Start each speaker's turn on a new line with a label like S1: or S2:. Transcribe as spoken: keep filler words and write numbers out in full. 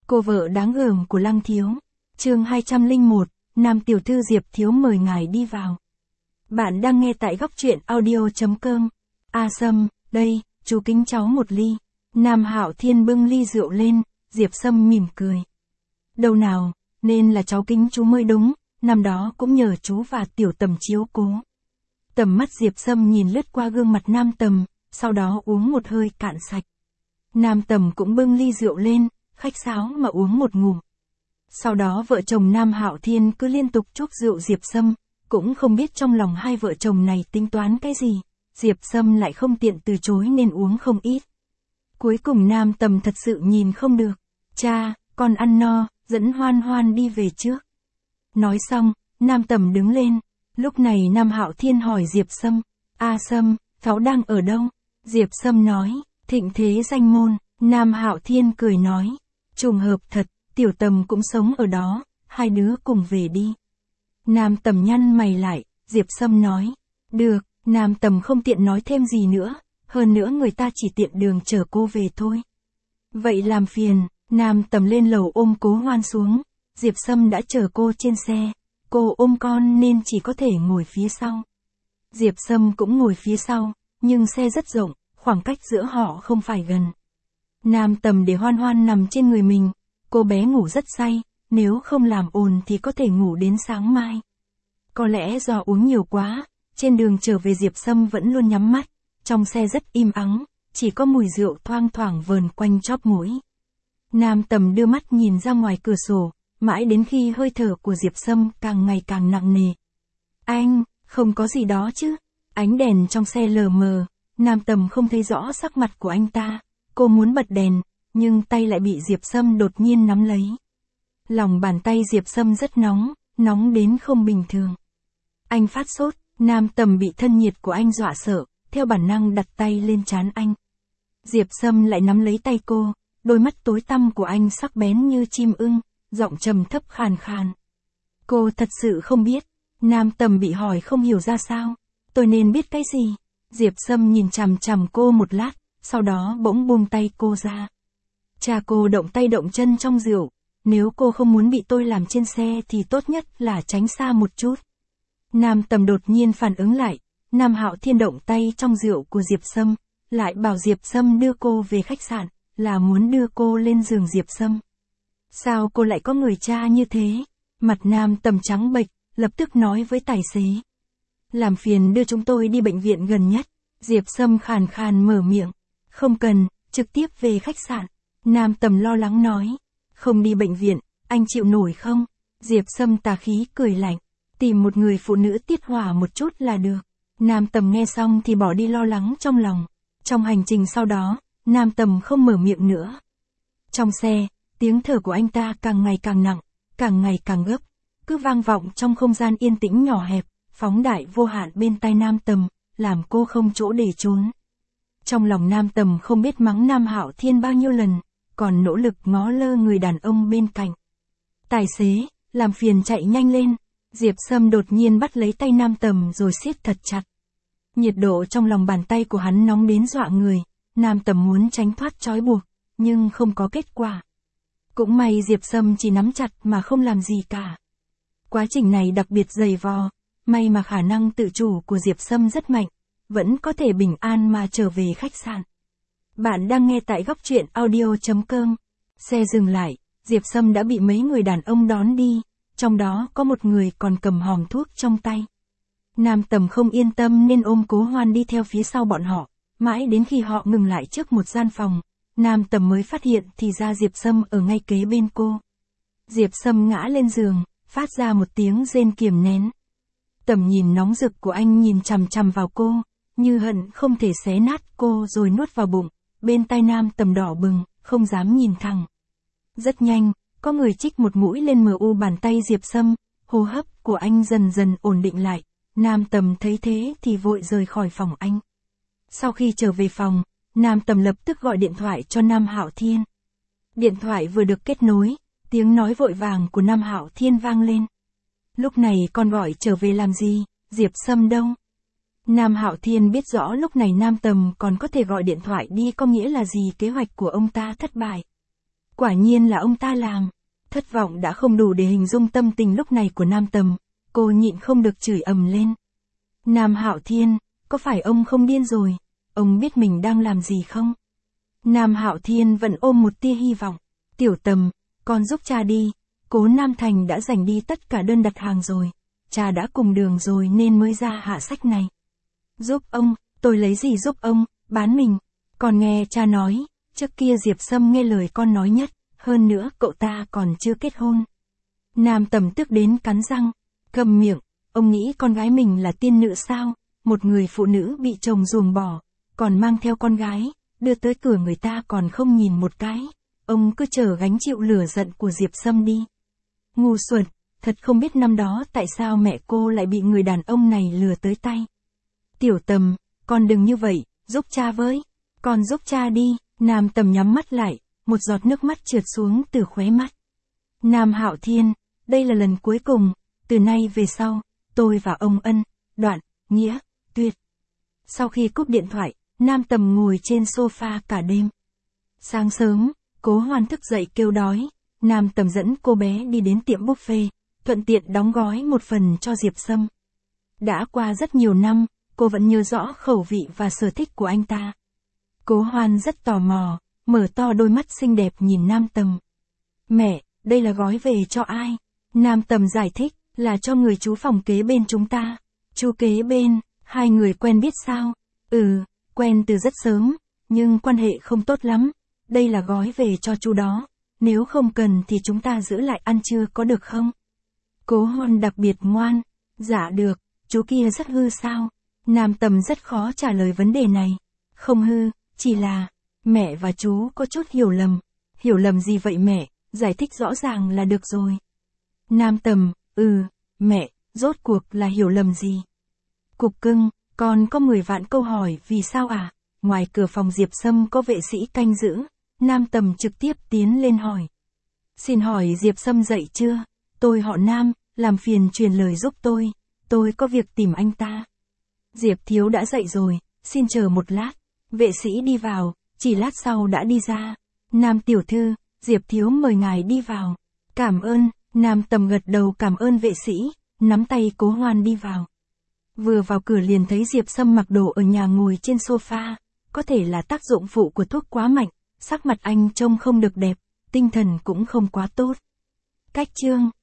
S1: Cô vợ đáng gờm của Lăng Thiếu. Chương hai trăm lẻ một, Nam tiểu thư Diệp Thiếu mời ngài đi vào. Bạn đang nghe tại góc truyện audio chấm com. A Sâm, đây, chú kính cháu một ly. Nam Hạo Thiên bưng ly rượu lên, Diệp Sâm mỉm cười. Đâu nào, nên là cháu kính chú mới đúng, năm đó cũng nhờ chú và Tiểu Tầm chiếu cố. Tầm mắt Diệp Sâm nhìn lướt qua gương mặt Nam Tầm, sau đó uống một hơi cạn sạch. Nam Tầm cũng bưng ly rượu lên, khách sáo mà uống một ngụm. Sau đó vợ chồng Nam Hạo Thiên cứ liên tục chúc rượu Diệp Sâm, cũng không biết trong lòng hai vợ chồng này tính toán cái gì, Diệp Sâm lại không tiện từ chối nên uống không ít. Cuối cùng Nam Tầm thật sự nhìn không được, cha, con ăn no, dẫn Hoan Hoan đi về trước. Nói xong, Nam Tầm đứng lên, lúc này Nam Hạo Thiên hỏi Diệp Sâm, A Sâm, cháu đang ở đâu? Diệp Sâm nói, Thịnh Thế Danh Môn. Nam Hạo Thiên cười nói, trùng hợp thật, Tiểu Tầm cũng sống ở đó, hai đứa cùng về đi. Nam Tầm nhăn mày lại, Diệp Sâm nói, được. Nam Tầm không tiện nói thêm gì nữa, hơn nữa người ta chỉ tiện đường chở cô về thôi. Vậy làm phiền. Nam Tầm lên lầu ôm Cố Hoan xuống, Diệp Sâm đã chở cô trên xe, cô ôm con nên chỉ có thể ngồi phía sau. Diệp Sâm cũng ngồi phía sau, nhưng xe rất rộng, khoảng cách giữa họ không phải gần. Nam Tầm để Hoan Hoan nằm trên người mình, cô bé ngủ rất say, nếu không làm ồn thì có thể ngủ đến sáng mai. Có lẽ do uống nhiều quá, trên đường trở về Diệp Sâm vẫn luôn nhắm mắt, trong xe rất im ắng, chỉ có mùi rượu thoang thoảng vờn quanh chóp mũi. Nam Tầm đưa mắt nhìn ra ngoài cửa sổ, mãi đến khi hơi thở của Diệp Sâm càng ngày càng nặng nề. Anh, không có gì đó chứ? Ánh đèn trong xe lờ mờ, Nam Tầm không thấy rõ sắc mặt của anh ta, cô muốn bật đèn, nhưng tay lại bị Diệp Sâm đột nhiên nắm lấy. Lòng bàn tay Diệp Sâm rất nóng, nóng đến không bình thường. Anh phát sốt, Nam Tầm bị thân nhiệt của anh dọa sợ, theo bản năng đặt tay lên trán anh. Diệp Sâm lại nắm lấy tay cô, đôi mắt tối tăm của anh sắc bén như chim ưng, giọng trầm thấp khàn khàn. Cô thật sự không biết. Nam Tầm bị hỏi không hiểu ra sao. Tôi nên biết cái gì? Diệp Sâm nhìn chằm chằm cô một lát, sau đó bỗng buông tay cô ra. Cha cô động tay động chân trong rượu, nếu cô không muốn bị tôi làm trên xe thì tốt nhất là tránh xa một chút. Nam Tầm đột nhiên phản ứng lại, Nam Hạo Thiên động tay trong rượu của Diệp Sâm, lại bảo Diệp Sâm đưa cô về khách sạn, là muốn đưa cô lên giường Diệp Sâm. Sao cô lại có người cha như thế? Mặt Nam Tầm trắng bệch, lập tức nói với tài xế. Làm phiền đưa chúng tôi đi bệnh viện gần nhất. Diệp Sâm khàn khàn mở miệng. Không cần, trực tiếp về khách sạn. Nam Tầm lo lắng nói. Không đi bệnh viện, anh chịu nổi không? Diệp Sâm tà khí cười lạnh. Tìm một người phụ nữ tiết hỏa một chút là được. Nam Tầm nghe xong thì bỏ đi lo lắng trong lòng. Trong hành trình sau đó, Nam Tầm không mở miệng nữa. Trong xe, tiếng thở của anh ta càng ngày càng nặng, càng ngày càng gấp, cứ vang vọng trong không gian yên tĩnh nhỏ hẹp, phóng đại vô hạn bên tai Nam Tầm, làm cô không chỗ để trốn. Trong lòng Nam Tầm không biết mắng Nam Hạo Thiên bao nhiêu lần, còn nỗ lực ngó lơ người đàn ông bên cạnh. Tài xế, làm phiền chạy nhanh lên. Diệp Sâm đột nhiên bắt lấy tay Nam Tầm rồi siết thật chặt. Nhiệt độ trong lòng bàn tay của hắn nóng đến dọa người. Nam Tầm muốn tránh thoát trói buộc, nhưng không có kết quả. Cũng may Diệp Sâm chỉ nắm chặt mà không làm gì cả. Quá trình này đặc biệt dày vò, may mà khả năng tự chủ của Diệp Sâm rất mạnh, vẫn có thể bình an mà trở về khách sạn. Bạn đang nghe tại góc truyện audio chấm com. Xe dừng lại, Diệp Sâm đã bị mấy người đàn ông đón đi, trong đó có một người còn cầm hòm thuốc trong tay. Nam Tầm không yên tâm nên ôm Cố Hoan đi theo phía sau bọn họ. Mãi đến khi họ ngừng lại trước một gian phòng, Nam Tầm mới phát hiện thì ra Diệp Sâm ở ngay kế bên cô. Diệp Sâm ngã lên giường, phát ra một tiếng rên kiềm nén. Tầm nhìn nóng rực của anh nhìn chằm chằm vào cô, như hận không thể xé nát cô rồi nuốt vào bụng, bên tai Nam Tầm đỏ bừng, không dám nhìn thẳng. Rất nhanh, có người chích một mũi lên mờ u bàn tay Diệp Sâm, hô hấp của anh dần dần ổn định lại, Nam Tầm thấy thế thì vội rời khỏi phòng anh. Sau khi trở về phòng, Nam Tầm lập tức gọi điện thoại cho Nam Hạo Thiên. Điện thoại vừa được kết nối, tiếng nói vội vàng của Nam Hạo Thiên vang lên. Lúc này con gọi trở về làm gì, Diệp Sâm đâu? Nam Hạo Thiên biết rõ lúc này Nam Tầm còn có thể gọi điện thoại đi có nghĩa là gì kế hoạch của ông ta thất bại. Quả nhiên là ông ta làm. Thất vọng đã không đủ để hình dung tâm tình lúc này của Nam Tầm, cô nhịn không được chửi ầm lên. Nam Hạo Thiên, có phải ông không điên rồi? Ông biết mình đang làm gì không? Nam Hạo Thiên vẫn ôm một tia hy vọng. Tiểu Tầm, con giúp cha đi, Cố Nam Thành đã giành đi tất cả đơn đặt hàng rồi. Cha đã cùng Đường rồi nên mới ra hạ sách này. Giúp ông, tôi lấy gì giúp ông, bán mình. Còn nghe cha nói, trước kia Diệp Sâm nghe lời con nói nhất, hơn nữa cậu ta còn chưa kết hôn. Nam Tầm tức đến cắn răng, câm miệng, ông nghĩ con gái mình là tiên nữ sao, một người phụ nữ bị chồng ruồng bỏ, còn mang theo con gái, đưa tới cửa người ta còn không nhìn một cái, ông cứ chờ gánh chịu lửa giận của Diệp Sâm đi. Ngu xuẩn, thật không biết năm đó tại sao mẹ cô lại bị người đàn ông này lừa tới tay. Tiểu Tầm, con đừng như vậy, giúp cha với, con giúp cha đi. Nam Tầm nhắm mắt lại, một giọt nước mắt trượt xuống từ khóe mắt. Nam Hạo Thiên, đây là lần cuối cùng, từ nay về sau, tôi và ông ân, đoạn, nghĩa, tuyệt. Sau khi cúp điện thoại, Nam Tầm ngồi trên sofa cả đêm. Sáng sớm, Cố Hoan thức dậy kêu đói, Nam Tầm dẫn cô bé đi đến tiệm buffet, thuận tiện đóng gói một phần cho Diệp Sâm. Đã qua rất nhiều năm, cô vẫn nhớ rõ khẩu vị và sở thích của anh ta. Cố Hoan rất tò mò, mở to đôi mắt xinh đẹp nhìn Nam Tầm. Mẹ, đây là gói về cho ai? Nam Tầm giải thích, là cho người chú phòng kế bên chúng ta. Chú kế bên, hai người quen biết sao? Ừ, quen từ rất sớm, nhưng quan hệ không tốt lắm. Đây là gói về cho chú đó. Nếu không cần thì chúng ta giữ lại ăn trưa có được không? Cố Hoan đặc biệt ngoan. Dạ được, chú kia rất hư sao? Nam Tầm rất khó trả lời vấn đề này. Không hư, chỉ là, mẹ và chú có chút hiểu lầm. Hiểu lầm gì vậy mẹ, giải thích rõ ràng là được rồi. Nam Tầm, ừ, mẹ, rốt cuộc là hiểu lầm gì? Cục cưng, con có mười vạn câu hỏi vì sao à? Ngoài cửa phòng Diệp Sâm có vệ sĩ canh giữ, Nam Tầm trực tiếp tiến lên hỏi. Xin hỏi Diệp Sâm dậy chưa? Tôi họ Nam, làm phiền truyền lời giúp tôi, tôi có việc tìm anh ta. Diệp Thiếu đã dậy rồi, xin chờ một lát. Vệ sĩ đi vào, chỉ lát sau đã đi ra. Nam tiểu thư, Diệp Thiếu mời ngài đi vào. Cảm ơn, Nam Tầm gật đầu cảm ơn vệ sĩ, nắm tay Cố Hoan đi vào. Vừa vào cửa liền thấy Diệp Sâm mặc đồ ở nhà ngồi trên sofa, có thể là tác dụng phụ của thuốc quá mạnh, sắc mặt anh trông không được đẹp, tinh thần cũng không quá tốt. Cách chương